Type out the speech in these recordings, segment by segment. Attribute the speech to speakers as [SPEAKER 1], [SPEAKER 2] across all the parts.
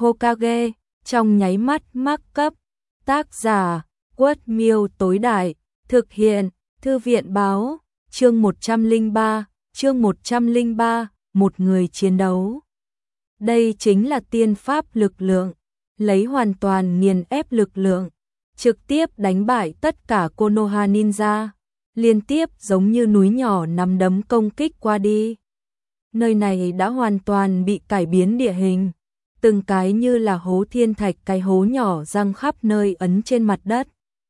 [SPEAKER 1] Hokage, trong nháy mắt mắc cấp. Tác giả, Quất Miêu tối đại, thực hiện, Thư viện báo, chương 103, một người chiến đấu. Đây chính là tiên pháp lực lượng, lấy hoàn toàn nghiền ép lực lượng, trực tiếp đánh bại tất cả Konoha ninja, liên tiếp giống như núi nhỏ nắm đấm công kích qua đi. Nơi này đã hoàn toàn bị cải biến địa hình, từng cái như là hố thiên thạch, cái hố nhỏ răng khắp nơi ấn trên mặt đất.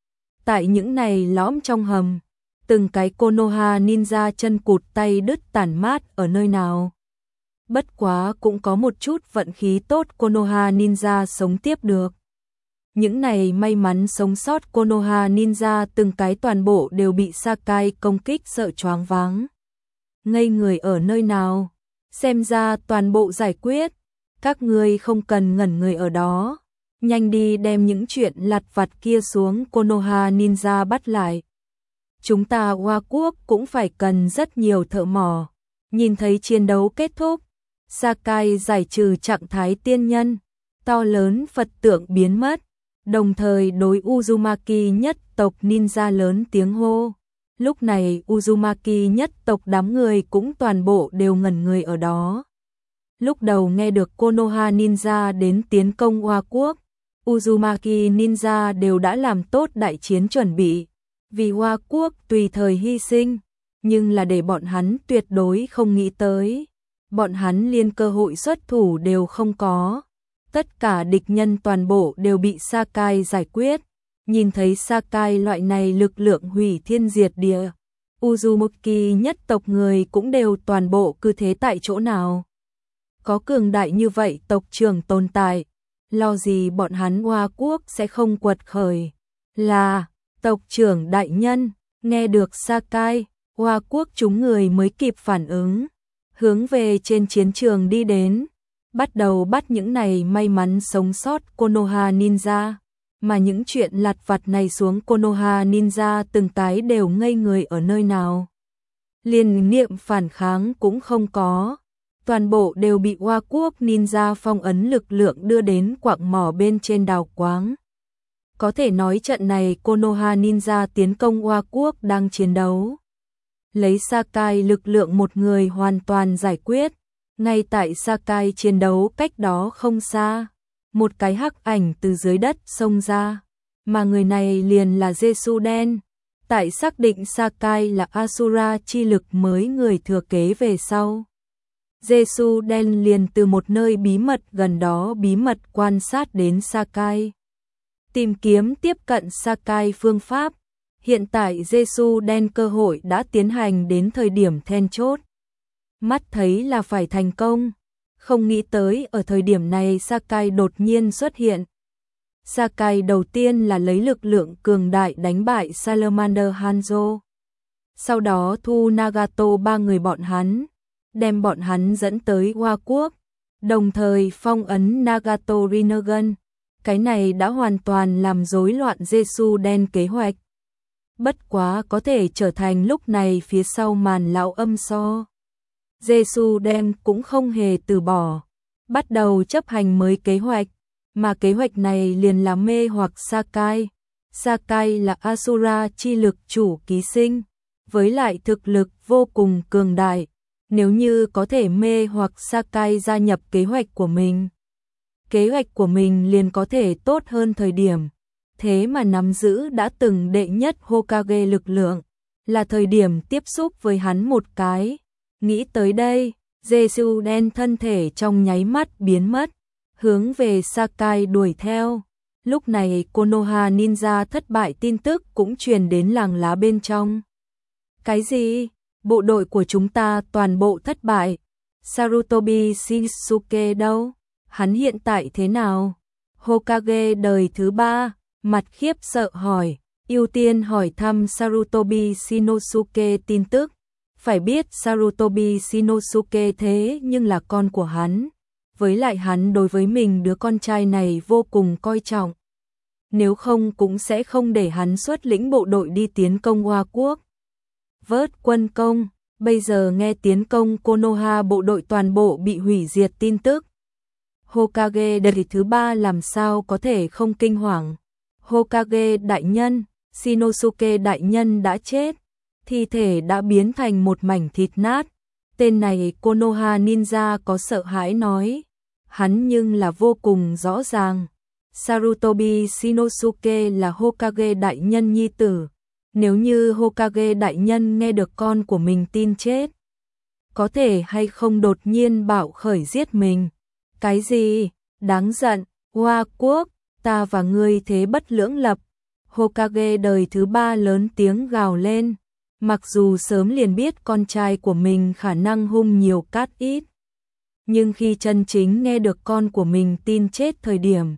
[SPEAKER 1] Tại những này lõm trong hầm, từng cái Konoha ninja chân cụt tay đứt tản mát ở nơi nào. Bất quá cũng có một chút vận khí tốt, Konoha ninja sống tiếp được. Những này may mắn sống sót Konoha ninja từng cái toàn bộ đều bị Sakai công kích sợ choáng váng. Ngây người ở nơi nào? Xem ra toàn bộ giải quyết. Các ngươi không cần ngẩn người ở đó. Nhanh đi đem những chuyện lặt vặt kia xuống, Konoha ninja bắt lại. Chúng ta Hoa Quốc cũng phải cần rất nhiều thợ mỏ. Nhìn thấy chiến đấu kết thúc, Sakai giải trừ trạng thái tiên nhân, to lớn Phật tượng biến mất, đồng thời đối Uzumaki nhất tộc ninja lớn tiếng hô. Lúc này Uzumaki nhất tộc đám người cũng toàn bộ đều ngẩn người ở đó. Lúc đầu nghe được Konoha ninja đến tiến công Hoa Quốc, Uzumaki ninja đều đã làm tốt đại chiến chuẩn bị, vì Hoa Quốc tùy thời hy sinh, nhưng là để bọn hắn tuyệt đối không nghĩ tới. Bọn hắn liên cơ hội xuất thủ đều không có. Tất cả địch nhân toàn bộ đều bị Sakai giải quyết. Nhìn thấy Sakai loại này lực lượng hủy thiên diệt địa, Uzumaki nhất tộc người cũng đều toàn bộ cứ thế tại chỗ nào. Có cường đại như vậy tộc trưởng tồn tại, lo gì bọn hắn Hoa Quốc sẽ không quật khởi. Là, tộc trưởng đại nhân, nghe được Sakai, Hoa Quốc chúng người mới kịp phản ứng, hướng về trên chiến trường đi đến, bắt đầu bắt những này may mắn sống sót Konoha ninja, mà những chuyện lặt vặt này xuống, Konoha ninja từng cái đều ngây người ở nơi nào. Liên niệm phản kháng cũng không có, toàn bộ đều bị Hoa Quốc ninja phong ấn lực lượng đưa đến quặng mỏ bên trên đào quáng. Có thể nói trận này Konoha ninja tiến công Hoa Quốc đang chiến đấu. Lấy Sakai lực lượng một người hoàn toàn giải quyết. Ngay tại Sakai chiến đấu cách đó không xa, một cái hắc ảnh từ dưới đất xông ra, mà người này liền là Jesuden. Tại xác định Sakai là Asura chi lực mới người thừa kế về sau, Jesuden liền từ một nơi bí mật gần đó bí mật quan sát đến Sakai, tìm kiếm tiếp cận Sakai phương pháp. Hiện tại Jesuden cơ hội đã tiến hành đến thời điểm then chốt. Mắt thấy là phải thành công, không nghĩ tới ở thời điểm này Sakai đột nhiên xuất hiện. Sakai đầu tiên là lấy lực lượng cường đại đánh bại Salamander Hanzo. Sau đó thu Nagato ba người bọn hắn, đem bọn hắn dẫn tới Hoa Quốc, đồng thời phong ấn Nagato Rinnegan. Cái này đã hoàn toàn làm rối loạn Jesuden kế hoạch. Bất quá có thể trở thành lúc này phía sau màn lão âm so. Jesuden cũng không hề từ bỏ, bắt đầu chấp hành mới kế hoạch, mà kế hoạch này liền là mê hoặc Sakai. Sakai là Asura chi lực chủ ký sinh, với lại thực lực vô cùng cường đại, nếu như có thể mê hoặc Sakai gia nhập kế hoạch của mình, kế hoạch của mình liền có thể tốt hơn thời điểm. Thế mà nắm giữ đã từng đệ nhất Hokage lực lượng, là thời điểm tiếp xúc với hắn một cái. Nghĩ tới đây, Jesuden thân thể trong nháy mắt biến mất, hướng về Sakai đuổi theo. Lúc này Konoha ninja thất bại tin tức cũng truyền đến làng lá bên trong. Cái gì? Bộ đội của chúng ta toàn bộ thất bại. Sarutobi Shinsuke đâu? Hắn hiện tại thế nào? Hokage đời thứ 3, mặt khiếp sợ hỏi, ưu tiên hỏi thăm Sarutobi Shinosuke tin tức. Phải biết Sarutobi Shinosuke thế nhưng là con của hắn, với lại hắn đối với mình đứa con trai này vô cùng coi trọng. Nếu không cũng sẽ không để hắn xuất lĩnh bộ đội đi tiến công Hoa Quốc. Vớt quân công, bây giờ nghe tiến công Konoha bộ đội toàn bộ bị hủy diệt tin tức. Hokage đời thứ 3 làm sao có thể không kinh hoàng. Hokage đại nhân, Shinosuke đại nhân đã chết, thi thể đã biến thành một mảnh thịt nát. Tên này Konoha Ninja có sợ hãi nói, hắn nhưng là vô cùng rõ ràng. Sarutobi Shinosuke là Hokage đại nhân nhi tử, nếu như Hokage đại nhân nghe được con của mình tin chết, có thể hay không đột nhiên bạo khởi giết mình. Cái gì? Đáng giận, Hoa Quốc, ta và ngươi thế bất lưỡng lập. Hokage đời thứ 3 lớn tiếng gào lên, mặc dù sớm liền biết con trai của mình khả năng hung nhiều cát ít, nhưng khi chân chính nghe được con của mình tin chết thời điểm,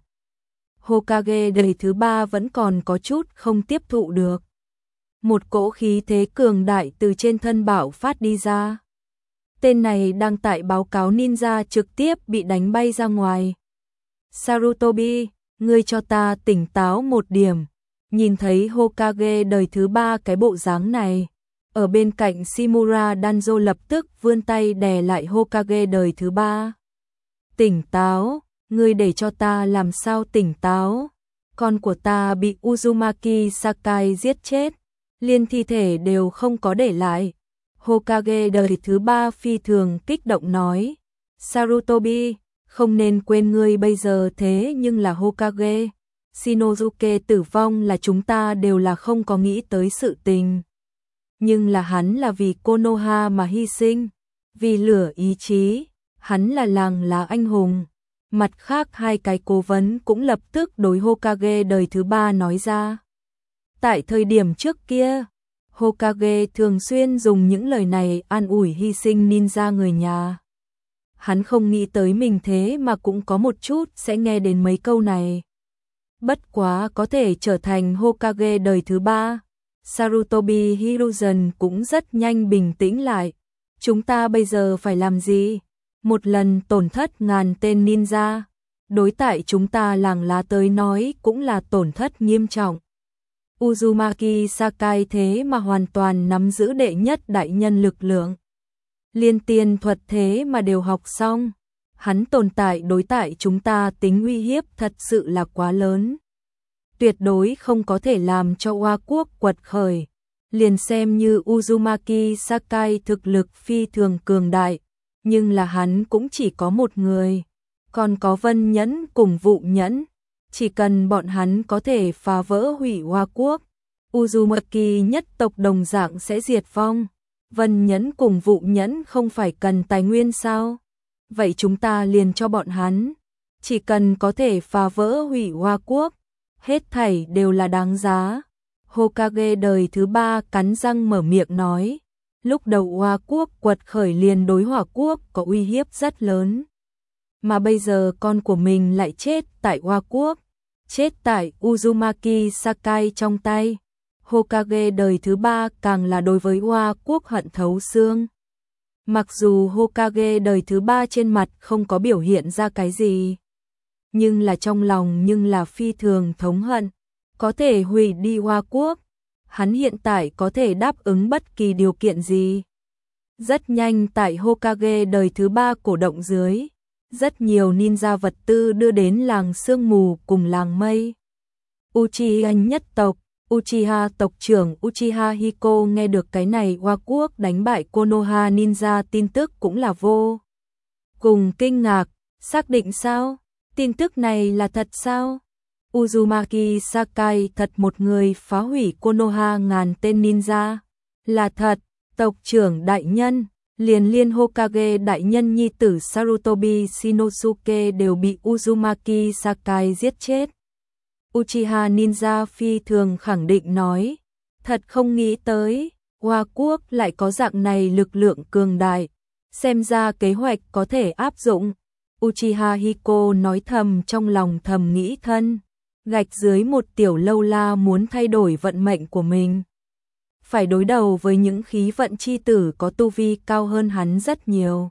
[SPEAKER 1] Hokage đời thứ 3 vẫn còn có chút không tiếp thụ được. Một cỗ khí thế cường đại từ trên thân bạo phát đi ra. Tên này đang tại báo cáo ninja trực tiếp bị đánh bay ra ngoài. Sarutobi, ngươi cho ta tỉnh táo một điểm. Nhìn thấy Hokage đời thứ 3 cái bộ dáng này, ở bên cạnh Shimura Danzo lập tức vươn tay đè lại Hokage đời thứ 3. Tỉnh táo, ngươi để cho ta làm sao tỉnh táo? Con của ta bị Uzumaki Sakai giết chết, liên thi thể đều không có để lại. Hokage đời thứ 3 phi thường kích động nói, Sarutobi, không nên quên ngươi bây giờ thế nhưng là Hokage. Shinosuke tử vong là chúng ta đều là không có nghĩ tới sự tình. Nhưng là hắn là vì Konoha mà hy sinh, vì lửa ý chí, hắn là làng lá anh hùng. Mặt khác hai cái cố vấn cũng lập tức đối Hokage đời thứ 3 nói ra. Tại thời điểm trước kia, Hokage thường xuyên dùng những lời này an ủi hy sinh ninja người nhà. Hắn không nghĩ tới mình thế mà cũng có một chút sẽ nghe đến mấy câu này. Bất quá có thể trở thành Hokage đời thứ 3. Sarutobi Hiruzen cũng rất nhanh bình tĩnh lại. Chúng ta bây giờ phải làm gì? Một lần tổn thất ngàn tên ninja, đối tại chúng ta làng lá tới nói cũng là tổn thất nghiêm trọng. Uzumaki Sakai thế mà hoàn toàn nắm giữ đệ nhất đại nhân lực lượng. Liên tiên thuật thế mà đều học xong. Hắn tồn tại đối tại chúng ta tính uy hiếp thật sự là quá lớn. Tuyệt đối không có thể làm cho Hoa Quốc quật khởi. Liền xem như Uzumaki Sakai thực lực phi thường cường đại, nhưng là hắn cũng chỉ có một người. Còn có Vân Nhẫn cùng Vụ Nhẫn. Chỉ cần bọn hắn có thể phá vỡ hủy Hoa Quốc, Uzumaki nhất tộc đồng dạng sẽ diệt vong. Vân Nhẫn cùng Vụ Nhẫn không phải cần tài nguyên sao? Vậy chúng ta liền cho bọn hắn. Chỉ cần có thể phá vỡ hủy Hoa Quốc, hết thảy đều là đáng giá. Hokage đời thứ 3 cắn răng mở miệng nói. Lúc đầu Hoa Quốc quật khởi liền đối Hỏa Quốc có uy hiếp rất lớn. Mà bây giờ con của mình lại chết tại Hoa Quốc, chết tại Uzumaki Sakai trong tay. Hokage đời thứ 3 càng là đối với Hoa Quốc hận thấu xương. Mặc dù Hokage đời thứ 3 trên mặt không có biểu hiện ra cái gì, nhưng là trong lòng nhưng là phi thường thống hận, có thể hủy đi Hoa Quốc. Hắn hiện tại có thể đáp ứng bất kỳ điều kiện gì. Rất nhanh tại Hokage đời thứ 3 cổ động dưới, rất nhiều ninja vật tư đưa đến làng sương mù cùng làng mây. Uchiha nhất tộc, Uchiha tộc trưởng Uchiha Hiko nghe được cái này Hoa Quốc đánh bại Konoha Ninja tin tức cũng là vô cùng kinh ngạc, xác định sao? Tin tức này là thật sao? Uzumaki Sakai thật một người phá hủy Konoha ngàn tên ninja. Là thật, tộc trưởng đại nhân, liên Hokage đại nhân nhi tử Sarutobi Shinosuke đều bị Uzumaki Sakai giết chết. Uchiha Ninja phi thường khẳng định nói, thật không nghĩ tới, Hoa Quốc lại có dạng này lực lượng cường đại, xem ra kế hoạch có thể áp dụng. Uchiha Hiko nói thầm trong lòng thầm nghĩ thân, gạch dưới một tiểu lâu la muốn thay đổi vận mệnh của mình. Phải đối đầu với những khí vận chi tử có tu vi cao hơn hắn rất nhiều.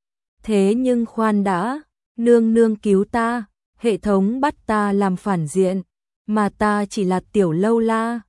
[SPEAKER 1] Thế nhưng khoan đã, nương nương cứu ta, hệ thống bắt ta làm phản diện, mà ta chỉ là tiểu lâu la,